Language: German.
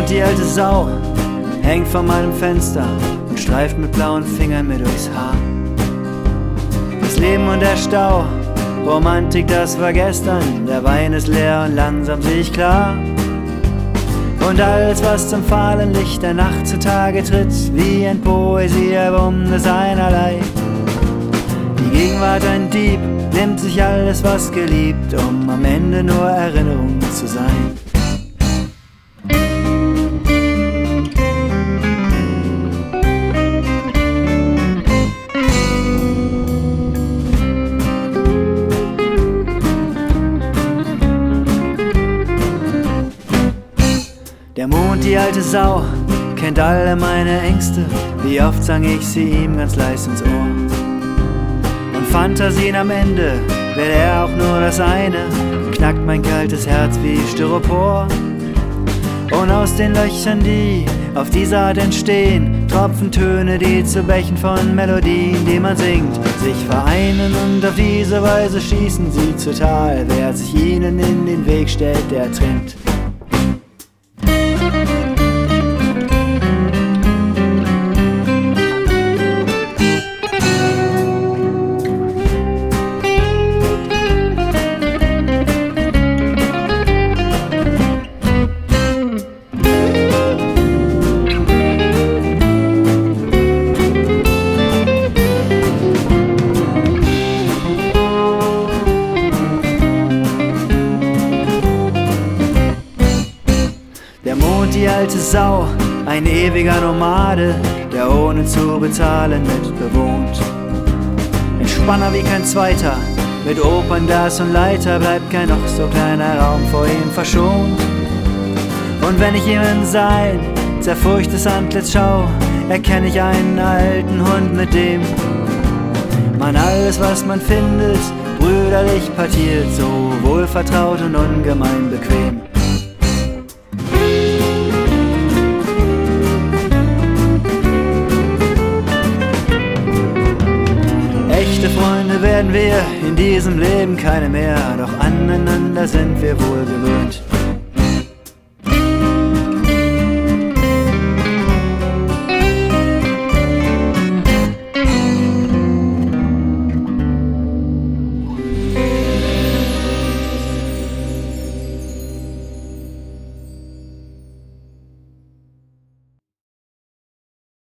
Mond, die alte Sau, hängt vor meinem Fenster und streift mit blauen Fingern mir durchs Haar. Das Leben und der Stau, Romantik, das war gestern. Der Wein ist leer und langsam seh ich klar. Und alles, was zum fahlen Licht der Nacht zutage tritt, wie ein Poesiealbum, das einerlei. Die Gegenwart ein Dieb, nimmt sich alles, was geliebt, um am Ende nur Erinnerung zu sein. Der Mond, die alte Sau, kennt alle meine Ängste. Wie oft sang ich sie ihm ganz leis ins Ohr. Und Fantasien am Ende, will er auch nur das eine, knackt mein kaltes Herz wie Styropor. Und aus den Löchern, die auf diese Art entstehen, tropfen Töne, die zu Bächen von Melodien, die man singt, sich vereinen und auf diese Weise schießen sie zu Tal. Wer sich ihnen in den Weg stellt, der trinkt. Der Mond, die alte Sau, ein ewiger Nomade, der ohne zu bezahlen mitbewohnt. Ein Spanner wie kein zweiter, mit Opernglas und Leiter, bleibt kein noch so kleiner Raum vor ihm verschont. Und wenn ich ihm in sein zerfurchtes Antlitz schau, erkenne ich einen alten Hund, mit dem man alles, was man findet, brüderlich partiert, so wohlvertraut und ungemein bequem. Echte Freunde werden wir in diesem Leben keine mehr, doch aneinander sind wir wohl gewöhnt.